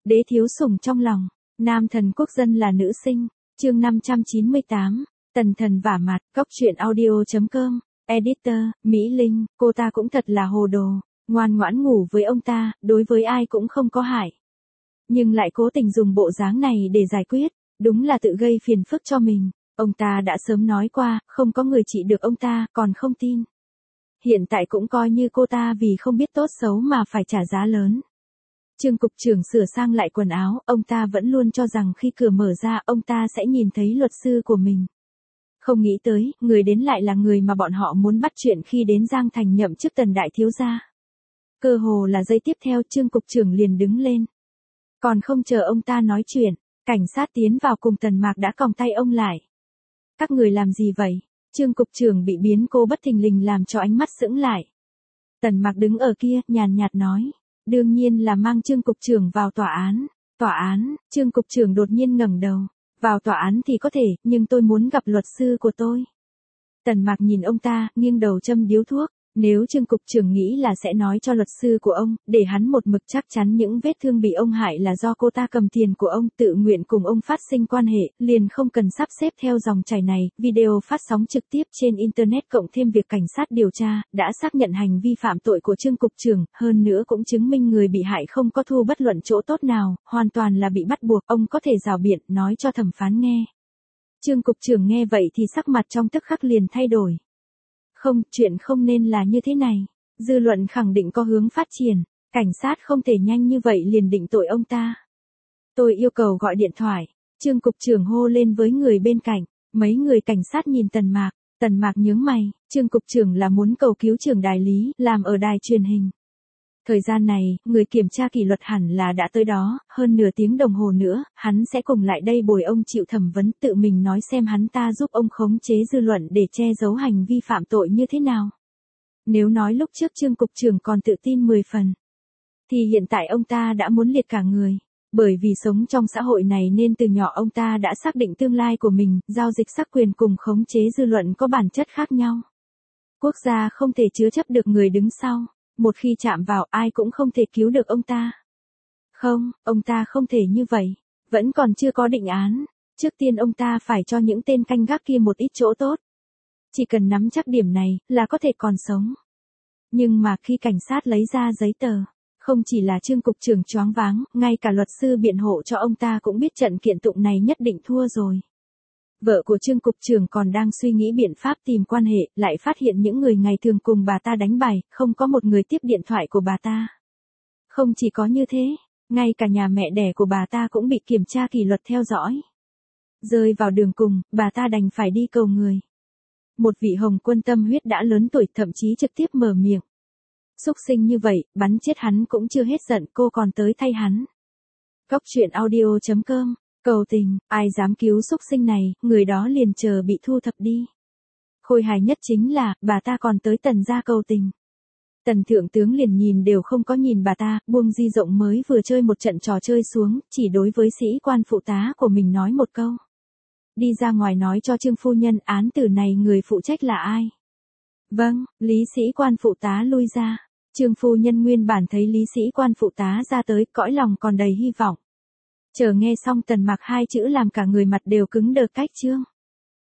Đế thiếu sủng trong lòng, nam thần quốc dân là nữ sinh, chương 598, tần thần vả mặt, Cóc truyện audio.com, editor, Mỹ Linh, cô ta cũng thật là hồ đồ, ngoan ngoãn ngủ với ông ta, đối với ai cũng không có hại. Nhưng lại cố tình dùng bộ dáng này để giải quyết, đúng là tự gây phiền phức cho mình. Ông ta đã sớm nói qua, không có người trị được ông ta, còn không tin. Hiện tại cũng coi như cô ta vì không biết tốt xấu mà phải trả giá lớn. Trương cục trưởng sửa sang lại quần áo, ông ta vẫn luôn cho rằng khi cửa mở ra ông ta sẽ nhìn thấy luật sư của mình. Không nghĩ tới, người đến lại là người mà bọn họ muốn bắt chuyện khi đến Giang Thành nhậm chức Tần đại thiếu gia. Cơ hồ là giây tiếp theo Trương cục trưởng liền đứng lên. Còn không chờ ông ta nói chuyện, cảnh sát tiến vào cùng Tần Mạc đã còng tay ông lại. Các người làm gì vậy? Trương cục trưởng bị biến cô bất thình lình làm cho ánh mắt sững lại. Tần Mạc đứng ở kia, nhàn nhạt nói. Đương nhiên là mang Trương cục trưởng vào tòa án. Tòa án, Trương cục trưởng đột nhiên ngẩng đầu. Vào tòa án thì có thể, nhưng tôi muốn gặp luật sư của tôi. Tần Mạc nhìn ông ta, nghiêng đầu châm điếu thuốc. Nếu Trương cục trưởng nghĩ là sẽ nói cho luật sư của ông, để hắn một mực chắc chắn những vết thương bị ông hại là do cô ta cầm tiền của ông, tự nguyện cùng ông phát sinh quan hệ, liền không cần sắp xếp theo dòng chảy này. Video phát sóng trực tiếp trên Internet cộng thêm việc cảnh sát điều tra, đã xác nhận hành vi phạm tội của Trương cục trưởng, hơn nữa cũng chứng minh người bị hại không có thu bất luận chỗ tốt nào, hoàn toàn là bị bắt buộc, ông có thể rào biện, nói cho thẩm phán nghe. Trương cục trưởng nghe vậy thì sắc mặt trong tức khắc liền thay đổi. Không, chuyện không nên là như thế này. Dư luận khẳng định có hướng phát triển, cảnh sát không thể nhanh như vậy liền định tội ông ta. Tôi yêu cầu gọi điện thoại, Trương cục trưởng hô lên với người bên cạnh, mấy người cảnh sát nhìn Tần Mạc nhướng mày, Trương cục trưởng là muốn cầu cứu trưởng đại lý, làm ở đài truyền hình. Thời gian này, người kiểm tra kỷ luật hẳn là đã tới đó, hơn nửa tiếng đồng hồ nữa, hắn sẽ cùng lại đây bồi ông chịu thẩm vấn, tự mình nói xem hắn ta giúp ông khống chế dư luận để che giấu hành vi phạm tội như thế nào. Nếu nói lúc trước Trương cục trưởng còn tự tin 10 phần, thì hiện tại ông ta đã muốn liệt cả người. Bởi vì sống trong xã hội này nên từ nhỏ ông ta đã xác định tương lai của mình, giao dịch sắc quyền cùng khống chế dư luận có bản chất khác nhau. Quốc gia không thể chứa chấp được người đứng sau. Một khi chạm vào ai cũng không thể cứu được ông ta. Không, ông ta không thể như vậy. Vẫn còn chưa có định án. Trước tiên ông ta phải cho những tên canh gác kia một ít chỗ tốt. Chỉ cần nắm chắc điểm này là có thể còn sống. Nhưng mà khi cảnh sát lấy ra giấy tờ, không chỉ là Trương cục trưởng choáng váng, ngay cả luật sư biện hộ cho ông ta cũng biết trận kiện tụng này nhất định thua rồi. Vợ của Trương cục trưởng còn đang suy nghĩ biện pháp tìm quan hệ, lại phát hiện những người ngày thường cùng bà ta đánh bài, không có một người tiếp điện thoại của bà ta. Không chỉ có như thế, ngay cả nhà mẹ đẻ của bà ta cũng bị kiểm tra kỷ luật theo dõi. Rơi vào đường cùng, bà ta đành phải đi cầu người. Một vị hồng quân tâm huyết đã lớn tuổi thậm chí trực tiếp mở miệng. Xúc sinh như vậy, bắn chết hắn cũng chưa hết giận, cô còn tới thay hắn. Cóc truyện audio.com. Cầu tình, ai dám cứu xúc sinh này, người đó liền chờ bị thu thập đi. Khôi hài nhất chính là, bà ta còn tới Tần gia cầu tình. Tần thượng tướng liền nhìn đều không có nhìn bà ta, buông di rộng mới vừa chơi một trận trò chơi xuống, chỉ đối với sĩ quan phụ tá của mình nói một câu. Đi ra ngoài nói cho Trương phu nhân án tử này người phụ trách là ai. Vâng, lý sĩ quan phụ tá lui ra. Trương phu nhân nguyên bản thấy lý sĩ quan phụ tá ra tới, cõi lòng còn đầy hy vọng. Chờ nghe xong Tần Mạc hai chữ làm cả người mặt đều cứng đờ cách chương.